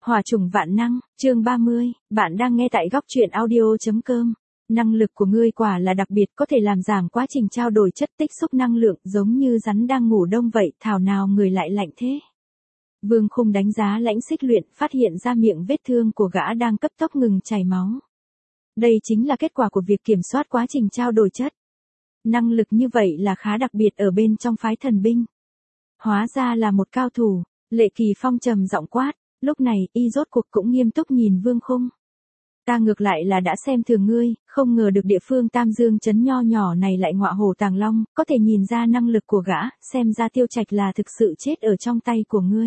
Hỏa trùng vạn năng, chương 30, bạn đang nghe tại góc truyện audio.com. Năng lực của ngươi quả là đặc biệt, có thể làm giảm quá trình trao đổi chất, tích xúc năng lượng, giống như rắn đang ngủ đông vậy, thảo nào người lại lạnh thế. Vương Khung đánh giá Lãnh Xích Luyện, phát hiện ra miệng vết thương của gã đang cấp tốc ngừng chảy máu. Đây chính là kết quả của việc kiểm soát quá trình trao đổi chất. Năng lực như vậy là khá đặc biệt ở bên trong phái thần binh. Hóa ra là một cao thủ, Lệ Kỳ Phong trầm giọng quát. Lúc này, y rốt cuộc cũng nghiêm túc nhìn Vương Khung. Ta ngược lại là đã xem thường ngươi, không ngờ được địa phương Tam Dương trấn nho nhỏ này lại ngọa hổ tàng long, có thể nhìn ra năng lực của gã, xem ra Tiêu Trạch là thực sự chết ở trong tay của ngươi.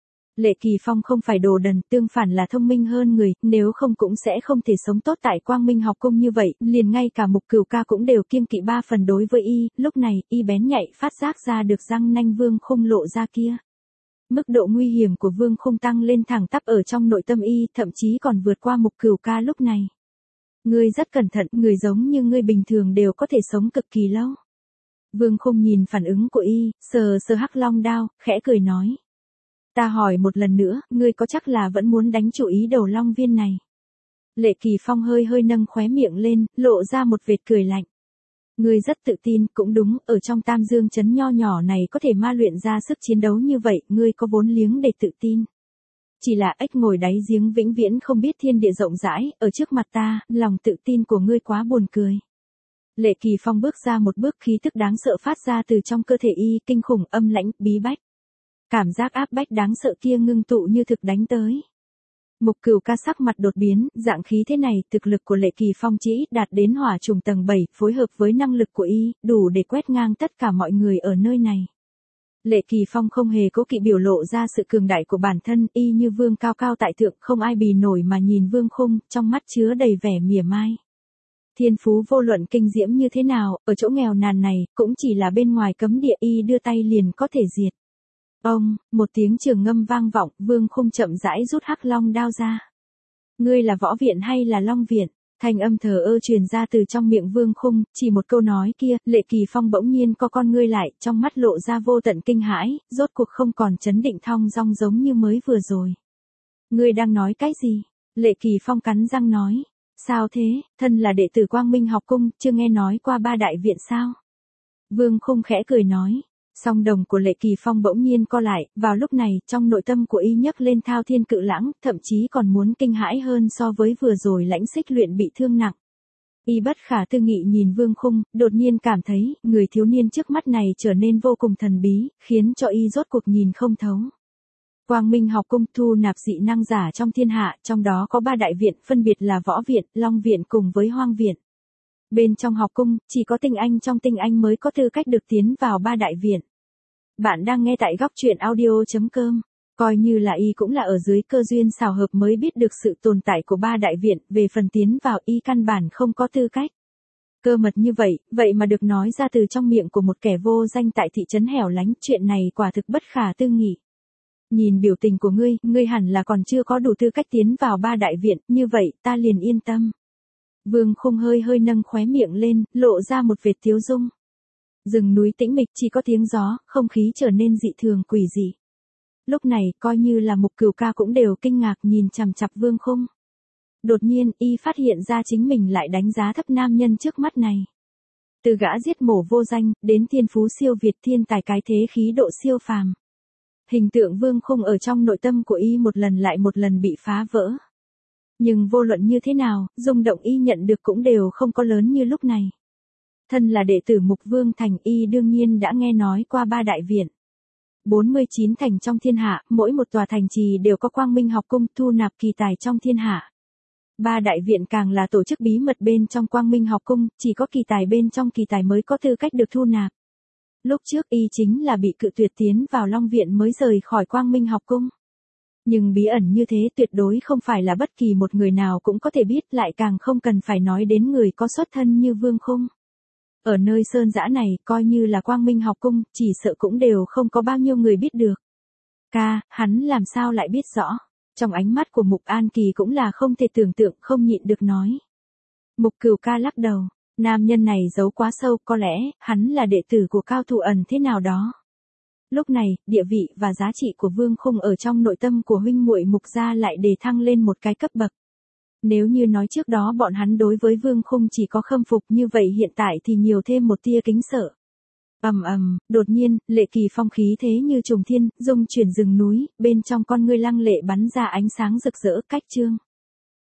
Lệ Kỳ Phong không phải đồ đần, tương phản là thông minh hơn người, nếu không cũng sẽ không thể sống tốt tại Quang Minh học cung như vậy, liền ngay cả Mục Cửu Ca cũng đều kiêng kỵ 3 phần đối với y, lúc này, y bén nhạy phát giác ra được răng nanh Vương Khung lộ ra kia. Mức độ nguy hiểm của Vương Khung tăng lên thẳng tắp ở trong nội tâm y, thậm chí còn vượt qua Mục Cửu Ca lúc này. Ngươi rất cẩn thận, người giống như ngươi bình thường đều có thể sống cực kỳ lâu. Vương Khung nhìn phản ứng của y, sờ sờ hắc long đao, khẽ cười nói. Ta hỏi một lần nữa, ngươi có chắc là vẫn muốn đánh chủ ý đầu long viên này? Lệ Kỳ Phong hơi hơi nâng khóe miệng lên, lộ ra một vệt cười lạnh. Ngươi rất tự tin, cũng đúng, ở trong Tam Dương trấn nho nhỏ này có thể ma luyện ra sức chiến đấu như vậy, ngươi có vốn liếng để tự tin. Chỉ là ếch ngồi đáy giếng vĩnh viễn không biết thiên địa rộng rãi, ở trước mặt ta, lòng tự tin của ngươi quá buồn cười. Lệ Kỳ Phong bước ra một bước, khí tức đáng sợ phát ra từ trong cơ thể y, kinh khủng, âm lãnh, bí bách. Cảm giác áp bách đáng sợ kia ngưng tụ như thực đánh tới. Mục Cửu Ca sắc mặt đột biến, dạng khí thế này, thực lực của Lệ Kỳ Phong chỉ đạt đến hỏa trùng tầng 7, phối hợp với năng lực của y, đủ để quét ngang tất cả mọi người ở nơi này. Lệ Kỳ Phong không hề cố kỵ biểu lộ ra sự cường đại của bản thân, y như vương cao cao tại thượng, không ai bì nổi mà nhìn Vương Khung, trong mắt chứa đầy vẻ mỉa mai. Thiên phú vô luận kinh diễm như thế nào, ở chỗ nghèo nàn này, cũng chỉ là bên ngoài cấm địa, y đưa tay liền có thể diệt. Ông, một tiếng trường ngâm vang vọng, Vương Khung chậm rãi rút hắc long đao ra. Ngươi là võ viện hay là long viện? Thanh âm thờ ơ truyền ra từ trong miệng Vương Khung, chỉ một câu nói kia, Lệ Kỳ Phong bỗng nhiên co con ngươi lại, trong mắt lộ ra vô tận kinh hãi, rốt cuộc không còn chấn định thong dong giống như mới vừa rồi. Ngươi đang nói cái gì? Lệ Kỳ Phong cắn răng nói. Sao thế, thân là đệ tử Quang Minh học cung, chưa nghe nói qua 3 đại viện sao? Vương Khung khẽ cười nói. Song đồng của Lệ Kỳ Phong bỗng nhiên co lại, vào lúc này, trong nội tâm của y nhấc lên thao thiên cự lãng, thậm chí còn muốn kinh hãi hơn so với vừa rồi Lãnh Xích Luyện bị thương nặng. Y bất khả tư nghị nhìn Vương Khung, đột nhiên cảm thấy, người thiếu niên trước mắt này trở nên vô cùng thần bí, khiến cho y rốt cuộc nhìn không thấu. Quang Minh học cung thu nạp dị năng giả trong thiên hạ, trong đó có 3 đại viện, phân biệt là Võ Viện, Long Viện cùng với Hoang Viện. Bên trong học cung, chỉ có tinh anh trong tinh anh mới có tư cách được tiến vào 3 đại viện. Bạn đang nghe tại góc truyện audio.com. Coi như là y cũng là ở dưới cơ duyên xào hợp mới biết được sự tồn tại của 3 đại viện, về phần tiến vào y căn bản không có tư cách. Cơ mật như vậy, vậy mà được nói ra từ trong miệng của một kẻ vô danh tại thị trấn hẻo lánh, chuyện này quả thực bất khả tư nghị. Nhìn biểu tình của ngươi hẳn là còn chưa có đủ tư cách tiến vào 3 đại viện, như vậy ta liền yên tâm. Vương Khung hơi hơi nâng khóe miệng lên, lộ ra một vệt tiếu dung. Rừng núi tĩnh mịch, chỉ có tiếng gió, không khí trở nên dị thường quỷ dị. Lúc này, coi như là Mục Cửu Ca cũng đều kinh ngạc nhìn chằm chằm Vương Khung. Đột nhiên, y phát hiện ra chính mình lại đánh giá thấp nam nhân trước mắt này. Từ gã giết mổ vô danh, đến thiên phú siêu việt, thiên tài cái thế khí độ siêu phàm. Hình tượng Vương Khung ở trong nội tâm của y một lần lại một lần bị phá vỡ. Nhưng vô luận như thế nào, rung động y nhận được cũng đều không có lớn như lúc này. Thân là đệ tử Mục Vương Thành, y đương nhiên đã nghe nói qua 3 đại viện. 49 thành trong thiên hạ, mỗi một tòa thành trì đều có Quang Minh học cung thu nạp kỳ tài trong thiên hạ. 3 đại viện càng là tổ chức bí mật bên trong Quang Minh học cung, chỉ có kỳ tài bên trong kỳ tài mới có tư cách được thu nạp. Lúc trước y chính là bị cự tuyệt tiến vào Long Viện mới rời khỏi Quang Minh học cung. Nhưng bí ẩn như thế tuyệt đối không phải là bất kỳ một người nào cũng có thể biết, lại càng không cần phải nói đến người có xuất thân như Vương Khung. Ở nơi sơn dã này, coi như là Quang Minh học cung, chỉ sợ cũng đều không có bao nhiêu người biết được. Hắn làm sao lại biết rõ? Trong ánh mắt của Mục An Kỳ cũng là không thể tưởng tượng, không nhịn được nói. Mục Cửu Ca lắc đầu, nam nhân này giấu quá sâu, có lẽ, hắn là đệ tử của cao thủ ẩn thế nào đó. Lúc này, địa vị và giá trị của Vương Khung ở trong nội tâm của huynh muội Mục gia lại đề thăng lên một cái cấp bậc. Nếu như nói trước đó bọn hắn đối với Vương Khung chỉ có khâm phục, như vậy hiện tại thì nhiều thêm một tia kính sợ. Đột nhiên, Lệ Kỳ Phong khí thế như trùng thiên, dung chuyển rừng núi, bên trong con ngươi lăng lệ bắn ra ánh sáng rực rỡ. Cách chương